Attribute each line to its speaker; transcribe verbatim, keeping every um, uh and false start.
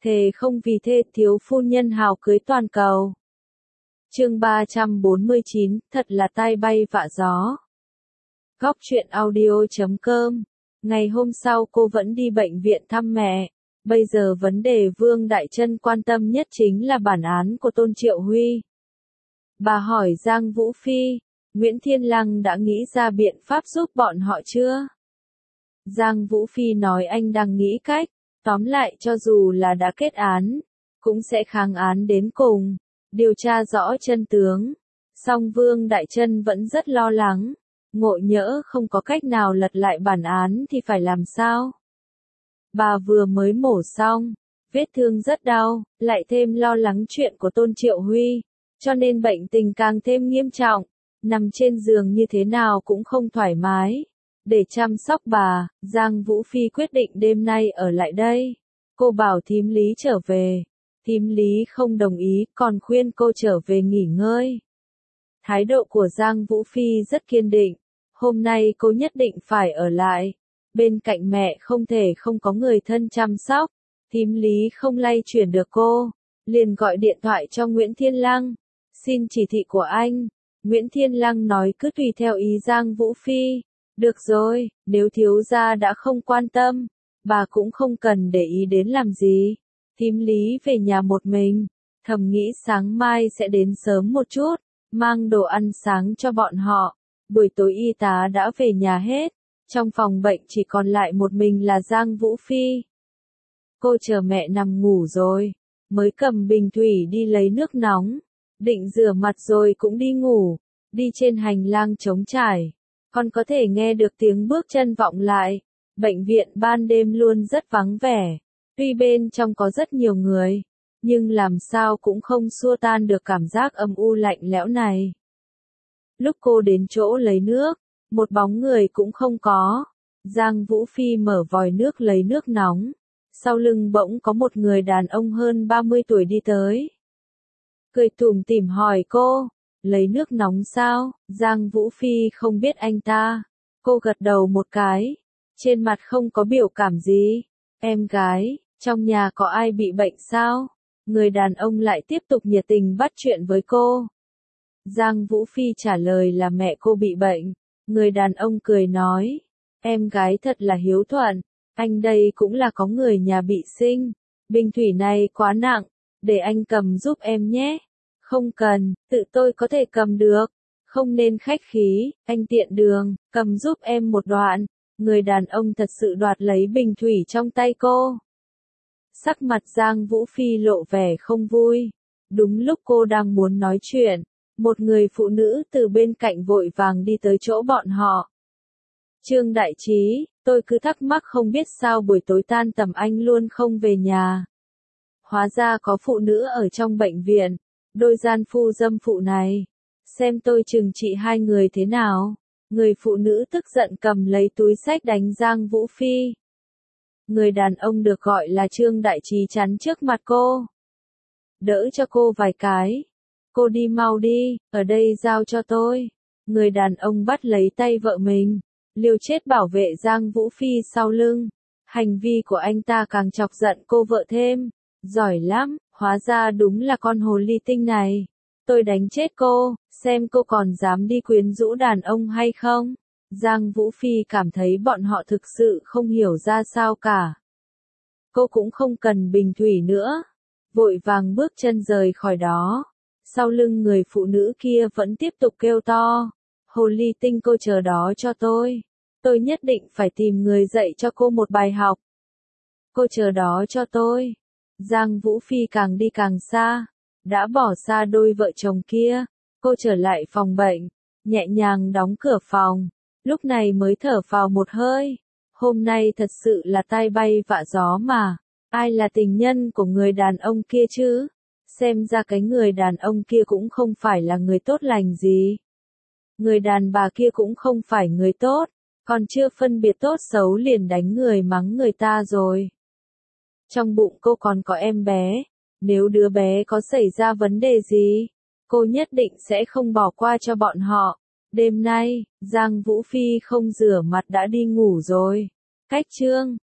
Speaker 1: thề không vì thê thiếu phu nhân hào cưới toàn cầu. Chương ba trăm bốn mươi chín, thật là tai bay vạ gió. Góc truyện audio chấm com. Ngày hôm sau cô vẫn đi bệnh viện thăm mẹ. Bây giờ vấn đề Vương Đại Trân quan tâm nhất chính là bản án của Tôn Triệu Huy. Bà hỏi Giang Vũ Phi, Nguyễn Thiên Lăng đã nghĩ ra biện pháp giúp bọn họ chưa? Giang Vũ Phi nói anh đang nghĩ cách, tóm lại cho dù là đã kết án, cũng sẽ kháng án đến cùng, điều tra rõ chân tướng. Song Vương Đại Trân vẫn rất lo lắng, ngộ nhỡ không có cách nào lật lại bản án thì phải làm sao? Bà vừa mới mổ xong, vết thương rất đau, lại thêm lo lắng chuyện của Tôn Triệu Huy, cho nên bệnh tình càng thêm nghiêm trọng, nằm trên giường như thế nào cũng không thoải mái. Để chăm sóc bà, Giang Vũ Phi quyết định đêm nay ở lại đây. Cô bảo thím Lý trở về. Thím Lý không đồng ý, còn khuyên cô trở về nghỉ ngơi. Thái độ của Giang Vũ Phi rất kiên định. Hôm nay cô nhất định phải ở lại. Bên cạnh mẹ không thể không có người thân chăm sóc. Thím Lý không lay chuyển được cô. Liền gọi điện thoại cho Nguyễn Thiên Lăng. Xin chỉ thị của anh. Nguyễn Thiên Lăng nói cứ tùy theo ý Giang Vũ Phi. Được rồi, nếu thiếu gia đã không quan tâm, bà cũng không cần để ý đến làm gì. Thím Lý về nhà một mình, thầm nghĩ sáng mai sẽ đến sớm một chút, mang đồ ăn sáng cho bọn họ. Buổi tối y tá đã về nhà hết, trong phòng bệnh chỉ còn lại một mình là Giang Vũ Phi. Cô chờ mẹ nằm ngủ rồi, mới cầm bình thủy đi lấy nước nóng, định rửa mặt rồi cũng đi ngủ, đi trên hành lang trống trải. Còn có thể nghe được tiếng bước chân vọng lại. Bệnh viện ban đêm luôn rất vắng vẻ. Tuy bên trong có rất nhiều người, nhưng làm sao cũng không xua tan được cảm giác âm u lạnh lẽo này. Lúc cô đến chỗ lấy nước, một bóng người cũng không có. Giang Vũ Phi mở vòi nước lấy nước nóng. Sau lưng bỗng có một người đàn ông hơn ba mươi tuổi đi tới. Cười tủm tỉm hỏi cô. Lấy nước nóng sao? Giang Vũ Phi không biết anh ta. Cô gật đầu một cái. Trên mặt không có biểu cảm gì. Em gái, trong nhà có ai bị bệnh sao? Người đàn ông lại tiếp tục nhiệt tình bắt chuyện với cô. Giang Vũ Phi trả lời là mẹ cô bị bệnh. Người đàn ông cười nói. Em gái thật là hiếu thuận. Anh đây cũng là có người nhà bị sinh. Bình thủy này quá nặng. Để anh cầm giúp em nhé. Không cần, tự tôi có thể cầm được. Không nên khách khí, anh tiện đường, cầm giúp em một đoạn. Người đàn ông thật sự đoạt lấy bình thủy trong tay cô. Sắc mặt Giang Vũ Phi lộ vẻ không vui. Đúng lúc cô đang muốn nói chuyện, một người phụ nữ từ bên cạnh vội vàng đi tới chỗ bọn họ. Trương Đại Trí, tôi cứ thắc mắc không biết sao buổi tối tan tầm anh luôn không về nhà. Hóa ra có phụ nữ ở trong bệnh viện. Đôi gian phu dâm phụ này, xem tôi trừng trị hai người thế nào. Người phụ nữ tức giận cầm lấy túi xách đánh Giang Vũ Phi. Người đàn ông được gọi là Trương Đại Trí chắn trước mặt cô. Đỡ cho cô vài cái. Cô đi mau đi, ở đây giao cho tôi. Người đàn ông bắt lấy tay vợ mình, liều chết bảo vệ Giang Vũ Phi sau lưng. Hành vi của anh ta càng chọc giận cô vợ thêm. Giỏi lắm. Hóa ra đúng là con hồ ly tinh này. Tôi đánh chết cô, xem cô còn dám đi quyến rũ đàn ông hay không. Giang Vũ Phi cảm thấy bọn họ thực sự không hiểu ra sao cả. Cô cũng không cần bình thủy nữa. Vội vàng bước chân rời khỏi đó. Sau lưng người phụ nữ kia vẫn tiếp tục kêu to. Hồ ly tinh cô chờ đó cho tôi. Tôi nhất định phải tìm người dạy cho cô một bài học. Cô chờ đó cho tôi. Giang Vũ Phi càng đi càng xa, đã bỏ xa đôi vợ chồng kia, cô trở lại phòng bệnh, nhẹ nhàng đóng cửa phòng, lúc này mới thở vào một hơi. Hôm nay thật sự là tai bay vạ gió mà, ai là tình nhân của người đàn ông kia chứ? Xem ra cái người đàn ông kia cũng không phải là người tốt lành gì. Người đàn bà kia cũng không phải người tốt, còn chưa phân biệt tốt xấu liền đánh người mắng người ta rồi. Trong bụng cô còn có em bé, nếu đứa bé có xảy ra vấn đề gì, cô nhất định sẽ không bỏ qua cho bọn họ. Đêm nay, Giang Vũ Phi không rửa mặt đã đi ngủ rồi. Cách chương